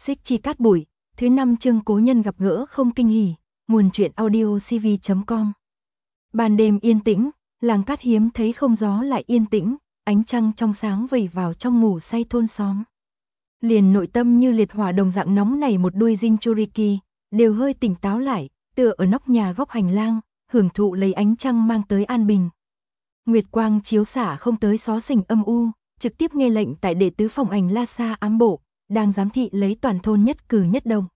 Xích Chi Cát Bụi, thứ 5 chương cố nhân gặp gỡ không kinh hỉ, nguồn truyện audio cv.com. Ban đêm yên tĩnh, làng cát hiếm thấy không gió lại yên tĩnh, ánh trăng trong sáng vẩy vào trong ngủ say thôn xóm. Liền nội tâm như liệt hỏa đồng dạng nóng này một đuôi Jinchuriki, đều hơi tỉnh táo lại, tựa ở nóc nhà góc hành lang, hưởng thụ lấy ánh trăng mang tới an bình. Nguyệt quang chiếu xả không tới xó xỉnh âm u, trực tiếp nghe lệnh tại đệ tứ phòng ảnh La Sa ám bộ, đang giám thị lấy toàn thôn nhất cử nhất động.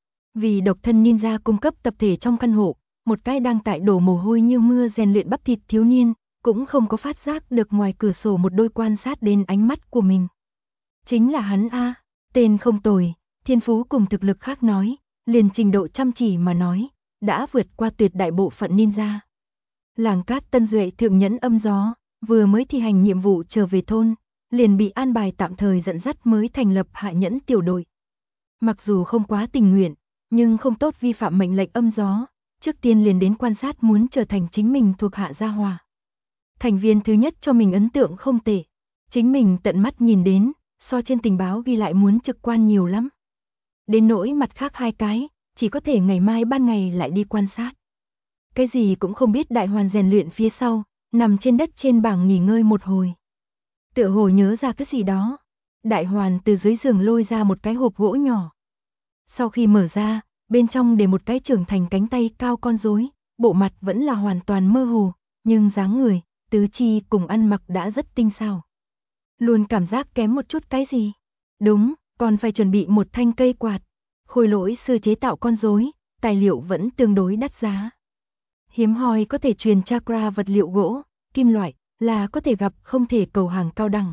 Vì độc thân ninja cung cấp tập thể trong căn hộ, một cái đang tại đổ mồ hôi như mưa rèn luyện bắp thịt thiếu niên, cũng không có phát giác được ngoài cửa sổ một đôi quan sát đến ánh mắt của mình. Chính là hắn a, tên không tồi, thiên phú cùng thực lực khác nói, liền trình độ chăm chỉ mà nói, đã vượt qua tuyệt đại bộ phận ninja. Làng cát Tân Duệ thượng nhẫn âm gió, vừa mới thi hành nhiệm vụ trở về thôn, liền bị an bài tạm thời dẫn dắt mới thành lập hạ nhẫn tiểu đội. Mặc dù không quá tình nguyện, nhưng không tốt vi phạm mệnh lệnh âm gió, trước tiên liền đến quan sát muốn trở thành chính mình thuộc hạ gia hòa. Thành viên thứ nhất cho mình ấn tượng không tệ, chính mình tận mắt nhìn đến, so trên tình báo ghi lại muốn trực quan nhiều lắm. Đến nỗi mặt khác hai cái, chỉ có thể ngày mai ban ngày lại đi quan sát. Cái gì cũng không biết đại hoàn rèn luyện phía sau, nằm trên đất trên bảng nghỉ ngơi một hồi. Tựa hồ nhớ ra cái gì đó, đại hoàn từ dưới giường lôi ra một cái hộp gỗ nhỏ. Sau khi mở ra, bên trong để một cái trưởng thành cánh tay cao con rối, bộ mặt vẫn là hoàn toàn mơ hồ, nhưng dáng người, tứ chi cùng ăn mặc đã rất tinh xảo. Luôn cảm giác kém một chút cái gì. Đúng, còn phải chuẩn bị một thanh cây quạt. Khôi lỗi sư chế tạo con rối, tài liệu vẫn tương đối đắt giá. Hiếm hoi có thể truyền chakra vật liệu gỗ, kim loại, là có thể gặp không thể cầu hàng cao đẳng.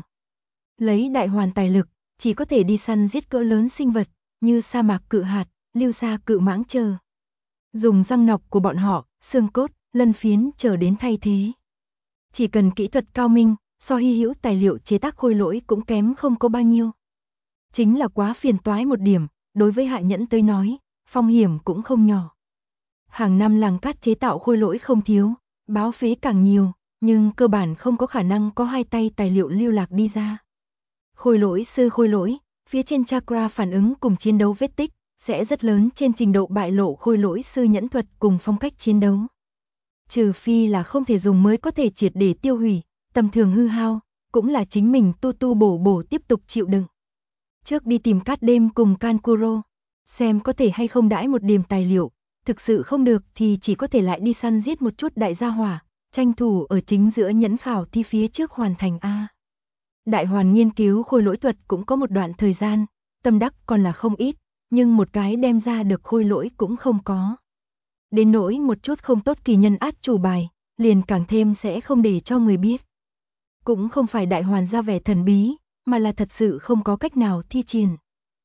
Lấy đại hoàn tài lực, chỉ có thể đi săn giết cỡ lớn sinh vật, như sa mạc cự hạt, lưu sa cự mãng chờ. Dùng răng nọc của bọn họ, xương cốt, lân phiến chờ đến thay thế. Chỉ cần kỹ thuật cao minh, so hy hữu tài liệu chế tác khôi lỗi cũng kém không có bao nhiêu. Chính là quá phiền toái một điểm, đối với hạ nhẫn tới nói, phong hiểm cũng không nhỏ. Hàng năm làng cát chế tạo khôi lỗi không thiếu, báo phí càng nhiều, nhưng cơ bản không có khả năng có hai tay tài liệu lưu lạc đi ra. Khôi lỗi sư khôi lỗi, phía trên chakra phản ứng cùng chiến đấu vết tích, sẽ rất lớn trên trình độ bại lộ khôi lỗi sư nhẫn thuật cùng phong cách chiến đấu. Trừ phi là không thể dùng mới có thể triệt để tiêu hủy, tầm thường hư hao, cũng là chính mình tu bổ tiếp tục chịu đựng. Trước đi tìm cát đêm cùng Kankuro, xem có thể hay không đãi một điểm tài liệu, thực sự không được thì chỉ có thể lại đi săn giết một chút đại gia hỏa, tranh thủ ở chính giữa nhẫn khảo thi phía trước hoàn thành a. Đại hoàn nghiên cứu khôi lỗi thuật cũng có một đoạn thời gian, tâm đắc còn là không ít, nhưng một cái đem ra được khôi lỗi cũng không có. Đến nỗi một chút không tốt kỳ nhân át chủ bài, liền càng thêm sẽ không để cho người biết. Cũng không phải đại hoàn ra vẻ thần bí, mà là thật sự không có cách nào thi triển.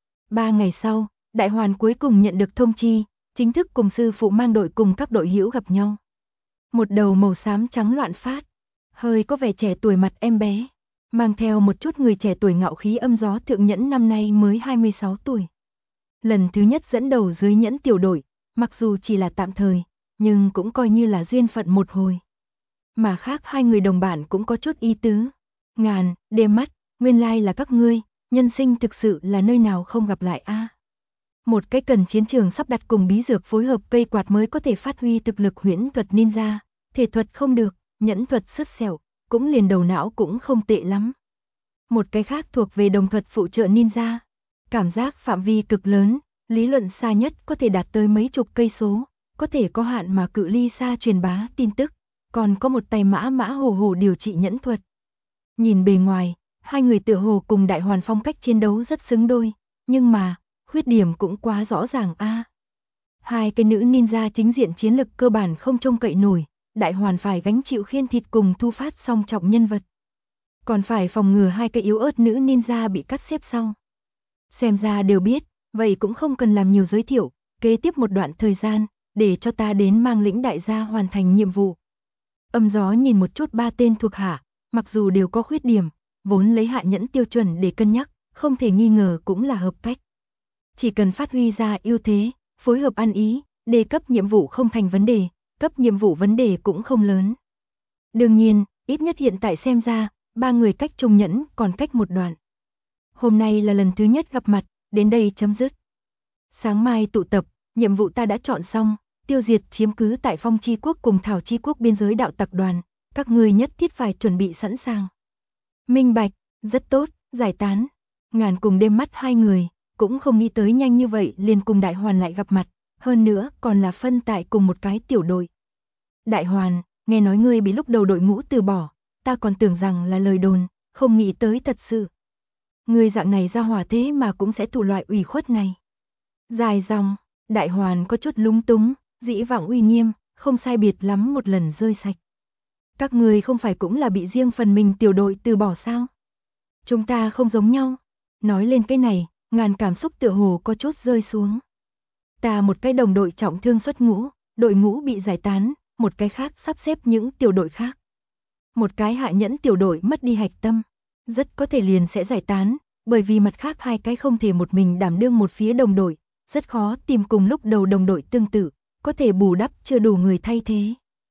3 ngày sau, đại hoàn cuối cùng nhận được thông chi, chính thức cùng sư phụ mang đội cùng các đội hữu gặp nhau. Một đầu màu xám trắng loạn phát, hơi có vẻ trẻ tuổi mặt em bé, mang theo một chút người trẻ tuổi ngạo khí âm gió thượng nhẫn năm nay mới 26 tuổi. Lần thứ nhất dẫn đầu dưới nhẫn tiểu đội, mặc dù chỉ là tạm thời, nhưng cũng coi như là duyên phận một hồi. Mà khác hai người đồng bản cũng có chút ý tứ. Ngàn, đêm mắt, nguyên lai là các ngươi, nhân sinh thực sự là nơi nào không gặp lại a. Một cái cần chiến trường sắp đặt cùng bí dược phối hợp cây quạt mới có thể phát huy thực lực huyễn thuật ninja, thể thuật không được, nhẫn thuật sứt sẹo, cũng liền đầu não cũng không tệ lắm. Một cái khác thuộc về đồng thuật phụ trợ ninja, cảm giác phạm vi cực lớn, lý luận xa nhất có thể đạt tới mấy chục cây số, có thể có hạn mà cự ly xa truyền bá tin tức, còn có một tay mã hồ điều trị nhẫn thuật. Nhìn bề ngoài, hai người tựa hồ cùng đại hoàn phong cách chiến đấu rất xứng đôi, nhưng mà, khuyết điểm cũng quá rõ ràng a. Hai cái nữ ninja chính diện chiến lực cơ bản không trông cậy nổi, đại hoàn phải gánh chịu khiên thịt cùng thu phát song trọng nhân vật. Còn phải phòng ngừa hai cái yếu ớt nữ ninja bị cắt xếp sau. Xem ra đều biết, vậy cũng không cần làm nhiều giới thiệu, kế tiếp một đoạn thời gian, để cho ta đến mang lĩnh đại gia hoàn thành nhiệm vụ. Âm gió nhìn một chút ba tên thuộc hạ, mặc dù đều có khuyết điểm, vốn lấy hạ nhẫn tiêu chuẩn để cân nhắc, không thể nghi ngờ cũng là hợp cách. Chỉ cần phát huy ra ưu thế, phối hợp ăn ý, đề cấp nhiệm vụ không thành vấn đề, cấp nhiệm vụ vấn đề cũng không lớn. Đương nhiên, ít nhất hiện tại xem ra, ba người cách trùng nhẫn còn cách một đoạn. Hôm nay là lần thứ nhất gặp mặt, đến đây chấm dứt. Sáng mai tụ tập, nhiệm vụ ta đã chọn xong, tiêu diệt chiếm cứ tại Phong Chi Quốc cùng Thảo Chi Quốc biên giới đạo tặc đoàn, các ngươi nhất thiết phải chuẩn bị sẵn sàng. Minh bạch, rất tốt, giải tán. Ngàn cùng đêm mắt hai người, cũng không nghĩ tới nhanh như vậy liền cùng Đại Hoàn lại gặp mặt, hơn nữa còn là phân tại cùng một cái tiểu đội. Đại Hoàn, nghe nói ngươi bị lúc đầu đội ngũ từ bỏ, ta còn tưởng rằng là lời đồn, không nghĩ tới thật sự. Ngươi dạng này ra hỏa thế mà cũng sẽ thụ loại ủy khuất này. Dài dòng, Đại Hoàn có chút lúng túng, dĩ vãng uy nghiêm, không sai biệt lắm một lần rơi sạch. Các ngươi không phải cũng là bị riêng phần mình tiểu đội từ bỏ sao? Chúng ta không giống nhau. Nói lên cái này, Ngàn cảm xúc tựa hồ có chút rơi xuống. Ta một cái đồng đội trọng thương xuất ngũ, đội ngũ bị giải tán, một cái khác sắp xếp những tiểu đội khác. Một cái hạ nhẫn tiểu đội mất đi hạch tâm, rất có thể liền sẽ giải tán, bởi vì mặt khác hai cái không thể một mình đảm đương một phía đồng đội, rất khó tìm cùng lúc đầu đồng đội tương tự, có thể bù đắp chưa đủ người thay thế.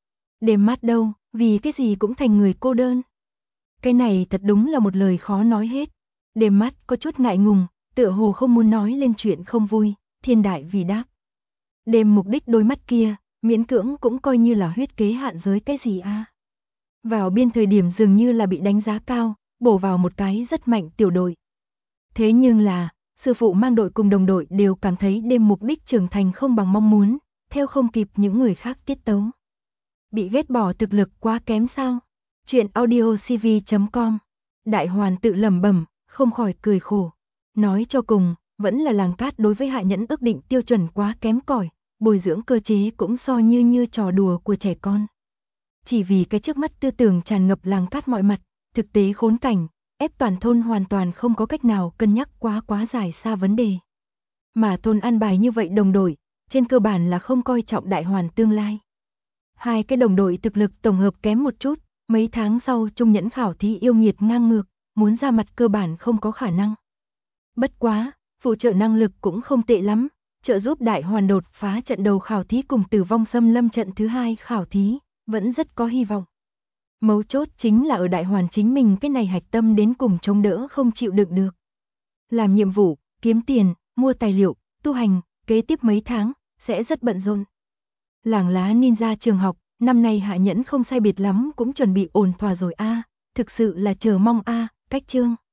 Đêm mát đâu, vì cái gì cũng thành người cô đơn. Cái này thật đúng là một lời khó nói hết. Đêm mát có chút ngại ngùng, tựa hồ không muốn nói lên chuyện không vui, Thiên Đại vì đáp. Đêm mục đích đôi mắt kia, miễn cưỡng cũng coi như là huyết kế hạn giới cái gì a? Vào biên thời điểm dường như là bị đánh giá cao, bổ vào một cái rất mạnh tiểu đội. Thế nhưng là, sư phụ mang đội cùng đồng đội đều cảm thấy đêm mục đích trưởng thành không bằng mong muốn, theo không kịp những người khác tiết tấu. Bị ghét bỏ thực lực quá kém sao? Chuyện audiocv.com. Đại Hoàn tự lẩm bẩm, không khỏi cười khổ. Nói cho cùng, vẫn là Làng Cát đối với hạ nhẫn ước định tiêu chuẩn quá kém cỏi, bồi dưỡng cơ chế cũng so như trò đùa của trẻ con. Chỉ vì cái trước mắt tư tưởng tràn ngập Làng Cát mọi mặt, thực tế khốn cảnh, ép toàn thôn hoàn toàn không có cách nào cân nhắc quá dài xa vấn đề. Mà thôn an bài như vậy đồng đội, trên cơ bản là không coi trọng Đại Hoàn tương lai. Hai cái đồng đội thực lực tổng hợp kém một chút, mấy tháng sau Trung nhẫn khảo thí yêu nghiệt ngang ngược, muốn ra mặt cơ bản không có khả năng. Bất quá, phụ trợ năng lực cũng không tệ lắm, trợ giúp Đại Hoàn đột phá trận đầu khảo thí cùng Tử vong xâm lâm trận thứ hai khảo thí, vẫn rất có hy vọng. Mấu chốt chính là ở Đại Hoàn chính mình cái này hạch tâm đến cùng chống đỡ không chịu đựng được. Làm nhiệm vụ, kiếm tiền, mua tài liệu, tu hành, kế tiếp mấy tháng, sẽ rất bận rộn. Làng lá ninja trường học, năm nay hạ nhẫn không sai biệt lắm cũng chuẩn bị ổn thỏa rồi a, thực sự là chờ mong a, cách chương.